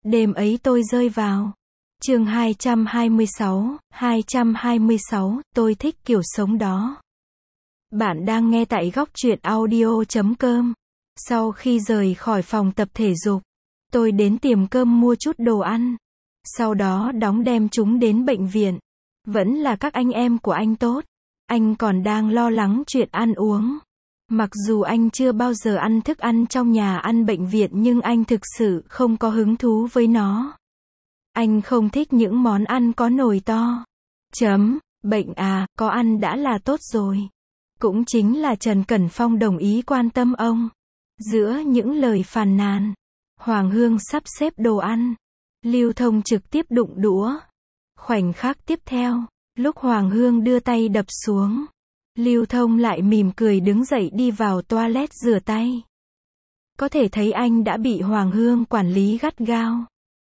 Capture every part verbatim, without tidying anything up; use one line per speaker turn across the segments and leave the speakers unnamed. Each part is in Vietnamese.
Đêm ấy tôi rơi vào. Chương hai trăm hai mươi sáu, hai trăm hai mươi sáu, tôi thích kiểu sống đó. Bạn đang nghe tại góc truyện audio chấm com. Sau khi rời khỏi phòng tập thể dục, tôi đến tiệm cơm mua chút đồ ăn. Sau đó đóng đem chúng đến bệnh viện. Vẫn là các anh em của anh tốt. Anh còn đang lo lắng chuyện ăn uống. Mặc dù anh chưa bao giờ ăn thức ăn trong nhà ăn bệnh viện nhưng anh thực sự không có hứng thú với nó. Anh không thích những món ăn có nồi to. Chấm, bệnh à, có ăn đã là tốt rồi. Cũng chính là Trần Cẩn Phong đồng ý quan tâm ông. Giữa những lời phàn nàn, Hoàng Hương sắp xếp đồ ăn. Lưu Thông trực tiếp đụng đũa. Khoảnh khắc tiếp theo, lúc Hoàng Hương đưa tay đập xuống, Lưu Thông lại mỉm cười đứng dậy đi vào toilet rửa tay. Có thể thấy anh đã bị Hoàng Hương quản lý gắt gao.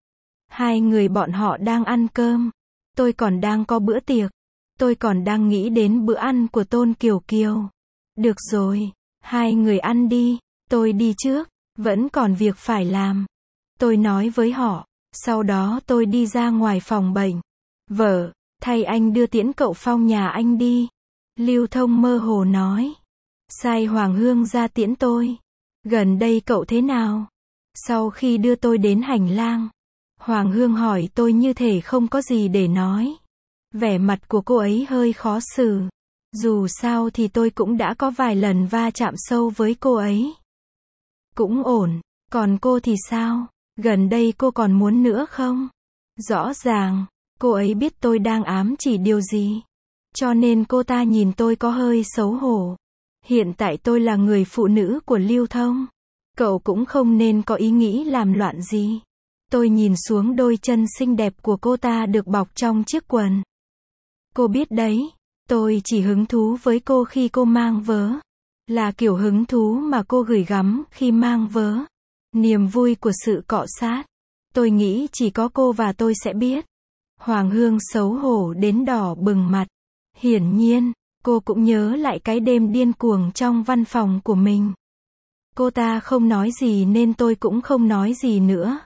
Hai người bọn họ đang ăn cơm. Tôi còn đang có bữa tiệc. Tôi còn đang nghĩ đến bữa ăn của Tôn Kiều Kiều. Được rồi, hai người ăn đi, tôi đi trước, vẫn còn việc phải làm. Tôi nói với họ, sau đó tôi đi ra ngoài phòng bệnh. Vợ, thay anh đưa tiễn cậu Phong nhà anh đi. Lưu Thông mơ hồ nói. Sai Hoàng Hương ra tiễn tôi. Gần đây cậu thế nào? Sau khi đưa tôi đến hành lang, Hoàng Hương hỏi tôi như thể không có gì để nói. Vẻ mặt của cô ấy hơi khó xử. Dù sao thì tôi cũng đã có vài lần va chạm sâu với cô ấy. Cũng ổn. Còn cô thì sao? Gần đây cô còn muốn nữa không? Rõ ràng, cô ấy biết tôi đang ám chỉ điều gì. Cho nên cô ta nhìn tôi có hơi xấu hổ. Hiện tại tôi là người phụ nữ của Lưu Thông. Cậu cũng không nên có ý nghĩ làm loạn gì. Tôi nhìn xuống đôi chân xinh đẹp của cô ta được bọc trong chiếc quần. Cô biết đấy, tôi chỉ hứng thú với cô khi cô mang vớ. Là kiểu hứng thú mà cô gửi gắm khi mang vớ. Niềm vui của sự cọ sát. Tôi nghĩ chỉ có cô và tôi sẽ biết. Hoàng Hương xấu hổ đến đỏ bừng mặt. Hiển nhiên, cô cũng nhớ lại cái đêm điên cuồng trong văn phòng của mình. Cô ta không nói gì nên tôi cũng không nói gì nữa.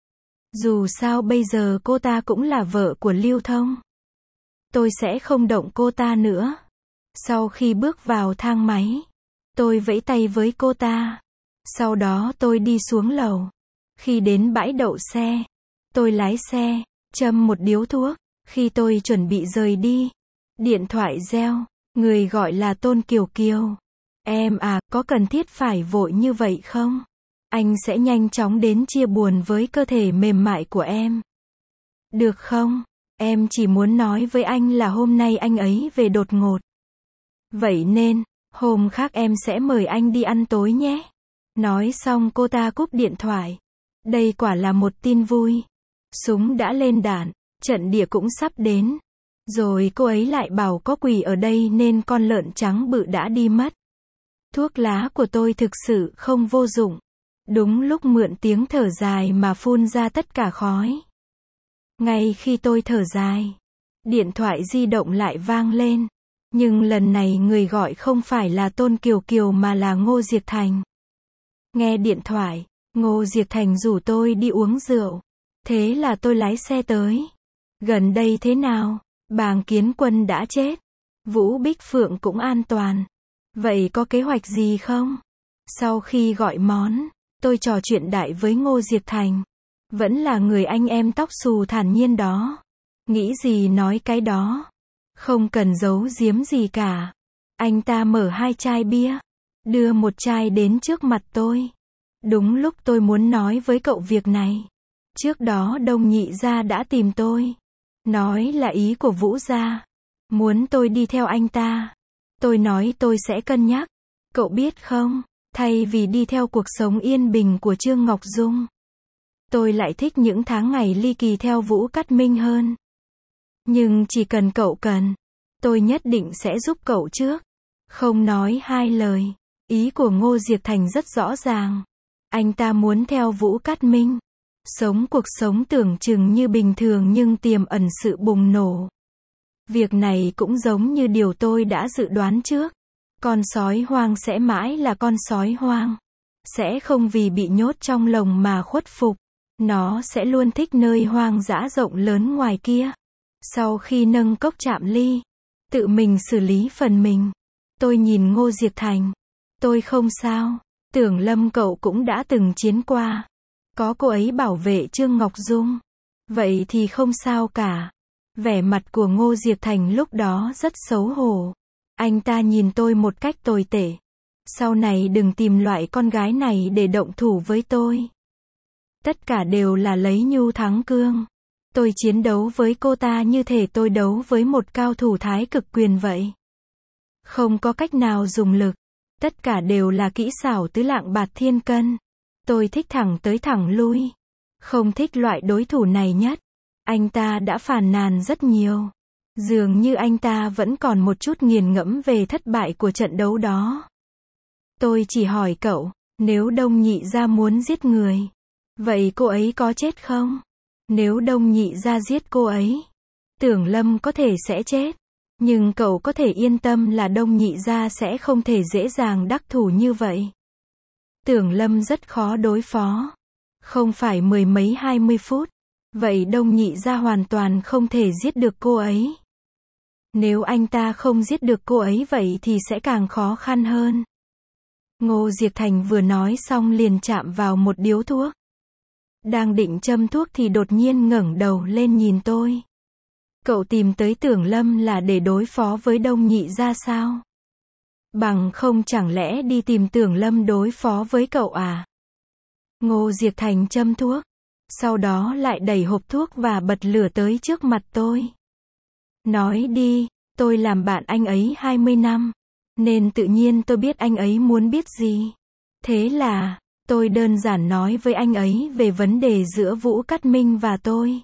Dù sao bây giờ cô ta cũng là vợ của Lưu Thông. Tôi sẽ không động cô ta nữa. Sau khi bước vào thang máy, tôi vẫy tay với cô ta. Sau đó tôi đi xuống lầu. Khi đến bãi đậu xe, tôi lái xe, châm một điếu thuốc. Khi tôi chuẩn bị rời đi, điện thoại reo, người gọi là Tôn Kiều Kiều. Em à, có cần thiết phải vội như vậy không? Anh sẽ nhanh chóng đến chia buồn với cơ thể mềm mại của em. Được không? Em chỉ muốn nói với anh là hôm nay anh ấy về đột ngột. Vậy nên, hôm khác em sẽ mời anh đi ăn tối nhé. Nói xong cô ta cúp điện thoại. Đây quả là một tin vui. Súng đã lên đạn, trận địa cũng sắp đến. Rồi cô ấy lại bảo có quỷ ở đây nên con lợn trắng bự đã đi mất. Thuốc lá của tôi thực sự không vô dụng. Đúng lúc mượn tiếng thở dài mà phun ra tất cả khói. Ngay khi tôi thở dài, điện thoại di động lại vang lên. Nhưng lần này người gọi không phải là Tôn Kiều Kiều mà là Ngô Diệc Thành. Nghe điện thoại, Ngô Diệc Thành rủ tôi đi uống rượu. Thế là tôi lái xe tới. Gần đây thế nào? Bàng Kiến Quân đã chết. Vũ Bích Phượng cũng an toàn. Vậy có kế hoạch gì không? Sau khi gọi món, tôi trò chuyện đại với Ngô Diệc Thành. Vẫn là người anh em tóc xù thản nhiên đó. Nghĩ gì nói cái đó. Không cần giấu giếm gì cả. Anh ta mở hai chai bia. Đưa một chai đến trước mặt tôi. Đúng lúc tôi muốn nói với cậu việc này. Trước đó Đông Nhị gia đã tìm tôi. Nói là ý của Vũ gia. Muốn tôi đi theo anh ta. Tôi nói tôi sẽ cân nhắc. Cậu biết không, thay vì đi theo cuộc sống yên bình của Trương Ngọc Dung, tôi lại thích những tháng ngày ly kỳ theo Vũ Cát Minh hơn. Nhưng chỉ cần cậu cần, tôi nhất định sẽ giúp cậu trước. Không nói hai lời. Ý của Ngô Diệc Thành rất rõ ràng. Anh ta muốn theo Vũ Cát Minh. Sống cuộc sống tưởng chừng như bình thường nhưng tiềm ẩn sự bùng nổ. Việc này cũng giống như điều tôi đã dự đoán trước. Con sói hoang sẽ mãi là con sói hoang. Sẽ không vì bị nhốt trong lồng mà khuất phục. Nó sẽ luôn thích nơi hoang dã rộng lớn ngoài kia. Sau khi nâng cốc chạm ly, tự mình xử lý phần mình. Tôi nhìn Ngô Diệp Thành. Tôi không sao. Tưởng Lâm cậu cũng đã từng chiến qua. Có cô ấy bảo vệ Trương Ngọc Dung. Vậy thì không sao cả. Vẻ mặt của Ngô Diệp Thành lúc đó rất xấu hổ. Anh ta nhìn tôi một cách tồi tệ. Sau này đừng tìm loại con gái này để động thủ với tôi. Tất cả đều là lấy nhu thắng cương. Tôi chiến đấu với cô ta như thể tôi đấu với một cao thủ thái cực quyền vậy. Không có cách nào dùng lực. Tất cả đều là kỹ xảo tứ lạng bạt thiên cân. Tôi thích thẳng tới thẳng lui. Không thích loại đối thủ này nhất. Anh ta đã phàn nàn rất nhiều. Dường như anh ta vẫn còn một chút nghiền ngẫm về thất bại của trận đấu đó. Tôi chỉ hỏi cậu, nếu Đông Nhị Gia muốn giết người, vậy cô ấy có chết không? Nếu Đông Nhị Gia giết cô ấy, Tưởng Lâm có thể sẽ chết. Nhưng cậu có thể yên tâm là Đông Nhị Gia sẽ không thể dễ dàng đắc thủ như vậy. Tưởng Lâm rất khó đối phó. Không phải mười mấy hai mươi phút. Vậy Đông Nhị Gia hoàn toàn không thể giết được cô ấy. Nếu anh ta không giết được cô ấy vậy thì sẽ càng khó khăn hơn. Ngô Diệp Thành vừa nói xong liền chạm vào một điếu thuốc. Đang định châm thuốc thì đột nhiên ngẩng đầu lên nhìn tôi. Cậu tìm tới Tưởng Lâm là để đối phó với Đông Nhị Gia sao? Bằng không chẳng lẽ đi tìm Tưởng Lâm đối phó với cậu à? Ngô Diệp Thành châm thuốc. Sau đó lại đẩy hộp thuốc và bật lửa tới trước mặt tôi. Nói đi, tôi làm bạn anh ấy hai mươi năm. Nên tự nhiên tôi biết anh ấy muốn biết gì. Thế là, tôi đơn giản nói với anh ấy về vấn đề giữa Vũ Cát Minh và tôi.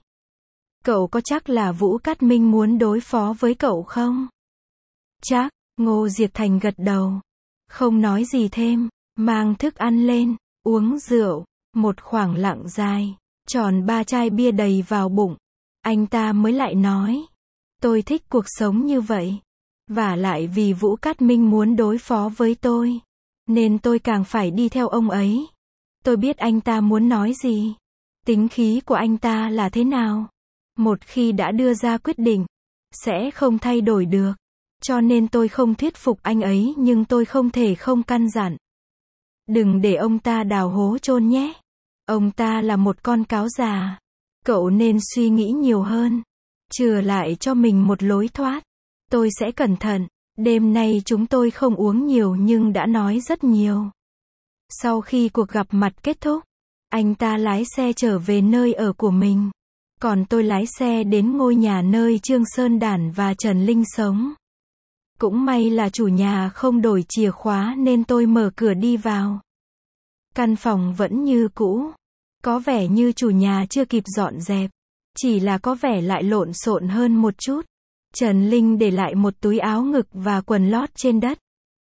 Cậu có chắc là Vũ Cát Minh muốn đối phó với cậu không? Chắc, Ngô Diệp Thành gật đầu. Không nói gì thêm, mang thức ăn lên, uống rượu, một khoảng lặng dài, tròn ba chai bia đầy vào bụng. Anh ta mới lại nói. Tôi thích cuộc sống như vậy. Vả lại vì Vũ Cát Minh muốn đối phó với tôi. Nên tôi càng phải đi theo ông ấy. Tôi biết anh ta muốn nói gì. Tính khí của anh ta là thế nào. Một khi đã đưa ra quyết định, sẽ không thay đổi được. Cho nên tôi không thuyết phục anh ấy nhưng tôi không thể không căn dặn. Đừng để ông ta đào hố chôn nhé. Ông ta là một con cáo già. Cậu nên suy nghĩ nhiều hơn. Chừa lại cho mình một lối thoát. Tôi sẽ cẩn thận. Đêm nay chúng tôi không uống nhiều nhưng đã nói rất nhiều. Sau khi cuộc gặp mặt kết thúc, anh ta lái xe trở về nơi ở của mình. Còn tôi lái xe đến ngôi nhà nơi Trương Sơn Đản và Trần Linh sống. Cũng may là chủ nhà không đổi chìa khóa nên tôi mở cửa đi vào. Căn phòng vẫn như cũ. Có vẻ như chủ nhà chưa kịp dọn dẹp. Chỉ là có vẻ lại lộn xộn hơn một chút. Trần Linh để lại một túi áo ngực và quần lót trên đất.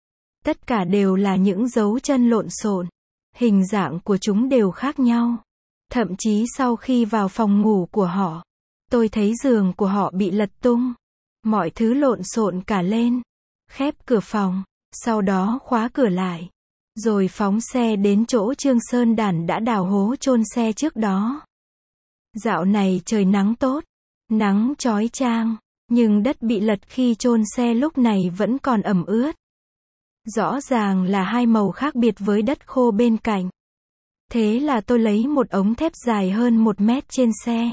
Tất cả đều là những dấu chân lộn xộn. Hình dạng của chúng đều khác nhau. Thậm chí sau khi vào phòng ngủ của họ, tôi thấy giường của họ bị lật tung. Mọi thứ lộn xộn cả lên. Khép cửa phòng, sau đó khóa cửa lại. Rồi phóng xe đến chỗ Trương Sơn Đản đã đào hố chôn xe trước đó. Dạo này trời nắng tốt, nắng chói chang, nhưng đất bị lật khi chôn xe lúc này vẫn còn ẩm ướt. Rõ ràng là hai màu khác biệt với đất khô bên cạnh. Thế là tôi lấy một ống thép dài hơn một mét trên xe.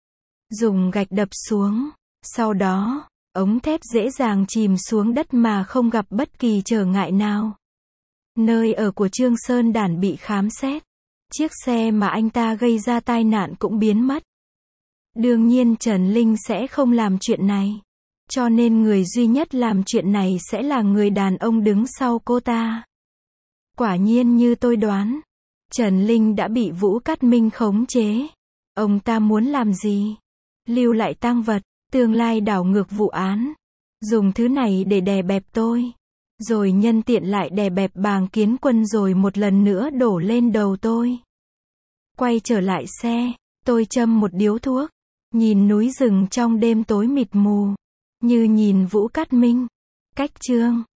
Dùng gạch đập xuống. Sau đó, ống thép dễ dàng chìm xuống đất mà không gặp bất kỳ trở ngại nào. Nơi ở của Trương Sơn Đản bị khám xét. Chiếc xe mà anh ta gây ra tai nạn cũng biến mất. Đương nhiên Trần Linh sẽ không làm chuyện này. Cho nên người duy nhất làm chuyện này sẽ là người đàn ông đứng sau cô ta. Quả nhiên như tôi đoán. Trần Linh đã bị Vũ Cát Minh khống chế. Ông ta muốn làm gì? Lưu lại tang vật, tương lai đảo ngược vụ án. Dùng thứ này để đè bẹp tôi. Rồi nhân tiện lại đè bẹp Bàng Kiến Quân rồi một lần nữa đổ lên đầu tôi. Quay trở lại xe, tôi châm một điếu thuốc. Nhìn núi rừng trong đêm tối mịt mù. Như nhìn Vũ Cát Minh. Cách chương